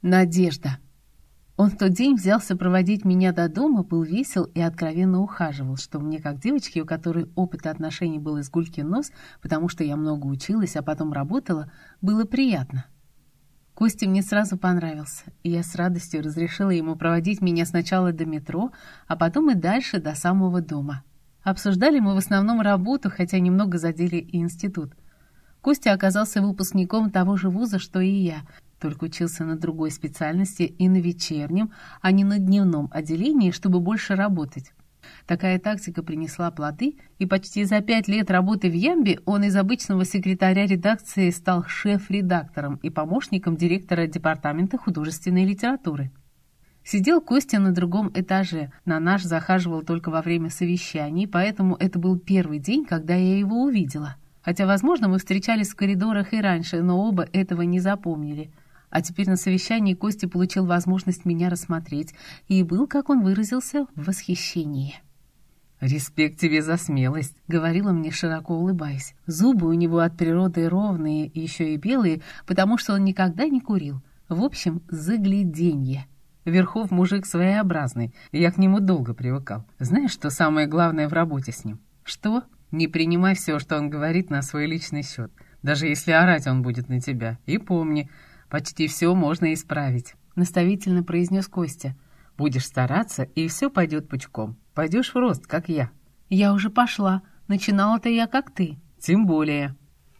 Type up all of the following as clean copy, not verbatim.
Надежда. Он в тот день взялся проводить меня до дома, был весел и откровенно ухаживал, что мне, как девочке, у которой опыта отношений был из гулькин нос, потому что я много училась, а потом работала, было приятно. Костя мне сразу понравился, и я с радостью разрешила ему проводить меня сначала до метро, а потом и дальше до самого дома. Обсуждали мы в основном работу, хотя немного задели и институт. Костя оказался выпускником того же вуза, что и я, только учился на другой специальности и на вечернем, а не на дневном отделении, чтобы больше работать. Такая тактика принесла плоды, и почти за 5 лет работы в Ямбе он из обычного секретаря редакции стал шеф-редактором и помощником директора департамента художественной литературы. Сидел Костя на другом этаже, на наш захаживал только во время совещаний, поэтому это был первый день, когда я его увидела. Хотя, возможно, мы встречались в коридорах и раньше, но оба этого не запомнили. А теперь на совещании Костя получил возможность меня рассмотреть и был, как он выразился, в восхищении. «Респект тебе за смелость», — говорила мне, широко улыбаясь. Зубы у него от природы ровные, еще и белые, потому что он никогда не курил. В общем, загляденье. Верхов мужик своеобразный, я к нему долго привыкал. Знаешь, что самое главное в работе с ним? Что? Не принимай все, что он говорит, на свой личный счет, даже если орать он будет на тебя. И помни, почти все можно исправить», — наставительно произнес Костя. «Будешь стараться, и все пойдет пучком. Пойдешь в рост, как я». «Я уже пошла. Начинала-то я, как ты». «Тем более».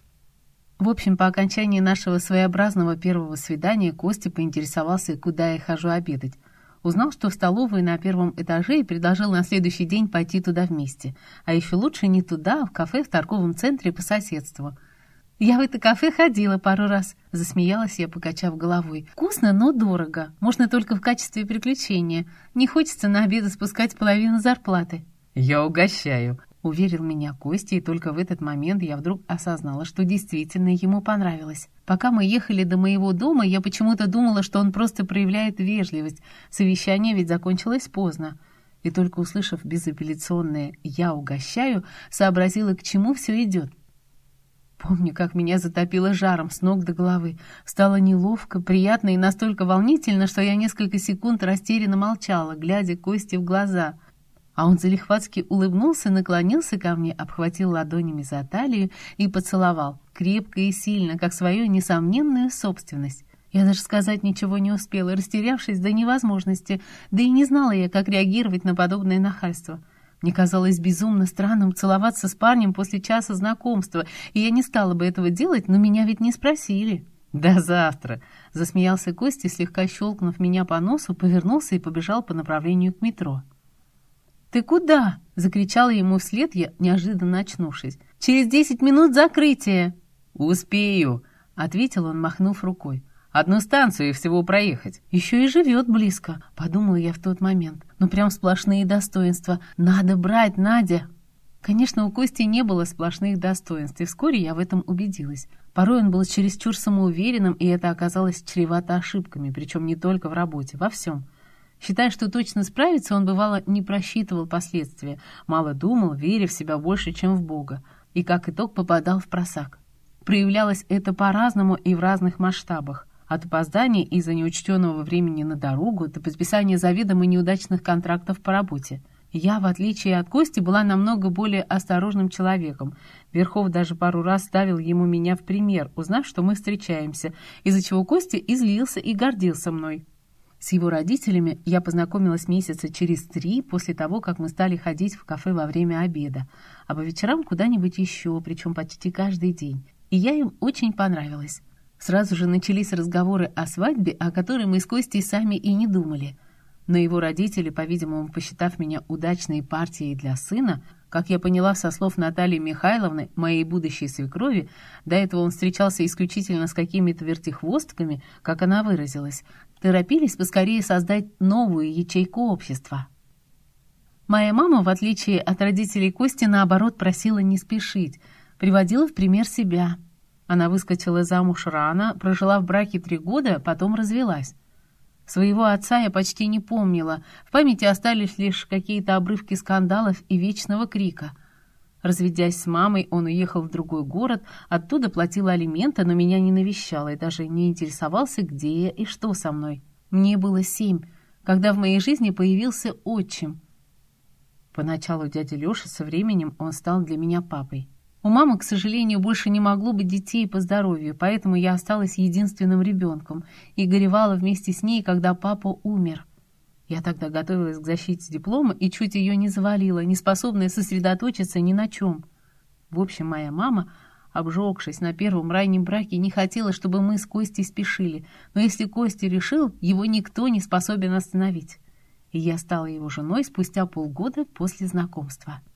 В общем, по окончании нашего своеобразного первого свидания Костя поинтересовался, куда я хожу обедать. Узнал, что в столовую на первом этаже, и предложил на следующий день пойти туда вместе. А еще лучше не туда, а в кафе в торговом центре по соседству. «Я в это кафе ходила пару раз», — засмеялась я, покачав головой. «Вкусно, но дорого. Можно только в качестве приключения. Не хочется на обеды спускать половину зарплаты». «Я угощаю», — уверил меня Костя, и только в этот момент я вдруг осознала, что действительно ему понравилось. Пока мы ехали до моего дома, я почему-то думала, что он просто проявляет вежливость. Совещание ведь закончилось поздно. И только услышав безапелляционное «я угощаю», сообразила, к чему все идет. Помню, как меня затопило жаром с ног до головы. Стало неловко, приятно и настолько волнительно, что я несколько секунд растерянно молчала, глядя Косте в глаза. А он залихватски улыбнулся, наклонился ко мне, обхватил ладонями за талию и поцеловал, крепко и сильно, как свою несомненную собственность. Я даже сказать ничего не успела, растерявшись до невозможности, да и не знала я, как реагировать на подобное нахальство. Мне казалось безумно странным целоваться с парнем после часа знакомства, и я не стала бы этого делать, но меня ведь не спросили. «До завтра!» — засмеялся Костя, слегка щелкнув меня по носу, повернулся и побежал по направлению к метро. «Ты куда?» — закричала ему вслед я, неожиданно очнувшись. «Через 10 минут закрытие!» «Успею!» — ответил он, махнув рукой. «Одну станцию и всего проехать». «Еще и живет близко», — подумала я в тот момент. «Ну прям сплошные достоинства. Надо брать, Надя!» Конечно, у Кости не было сплошных достоинств, и вскоре я в этом убедилась. Порой он был чересчур самоуверенным, и это оказалось чревато ошибками, причем не только в работе, во всем. Считая, что точно справится, он, бывало, не просчитывал последствия, мало думал, веря в себя больше, чем в Бога, и как итог попадал в просак. Проявлялось это по-разному и в разных масштабах. От опозданий из-за неучтенного времени на дорогу до подписания заведомо неудачных контрактов по работе. Я, в отличие от Кости, была намного более осторожным человеком. Верхов даже пару раз ставил ему меня в пример, узнав, что мы встречаемся, из-за чего Костя излился и гордился мной. С его родителями я познакомилась месяца через 3 после того, как мы стали ходить в кафе во время обеда, а по вечерам куда-нибудь еще, причем почти каждый день. И я им очень понравилась. Сразу же начались разговоры о свадьбе, о которой мы с Костей сами и не думали. Но его родители, по-видимому, посчитав меня удачной партией для сына, как я поняла со слов Натальи Михайловны, моей будущей свекрови, до этого он встречался исключительно с какими-то вертихвостками, как она выразилась, торопились поскорее создать новую ячейку общества. Моя мама, в отличие от родителей Кости, наоборот, просила не спешить, приводила в пример себя. Она выскочила замуж рано, прожила в браке 3 года, потом развелась. Своего отца я почти не помнила, в памяти остались лишь какие-то обрывки скандалов и вечного крика. Разведясь с мамой, он уехал в другой город, оттуда платил алименты, но меня не навещал и даже не интересовался, где я и что со мной. Мне было 7, когда в моей жизни появился отчим. Поначалу дядя Лёша, со временем он стал для меня папой. У мамы, к сожалению, больше не могло быть детей по здоровью, поэтому я осталась единственным ребенком и горевала вместе с ней, когда папа умер. Я тогда готовилась к защите диплома и чуть ее не завалила, не способная сосредоточиться ни на чем. В общем, моя мама, обжегшись на первом раннем браке, не хотела, чтобы мы с Костей спешили, но если Костя решил, его никто не способен остановить. И я стала его женой спустя полгода после знакомства.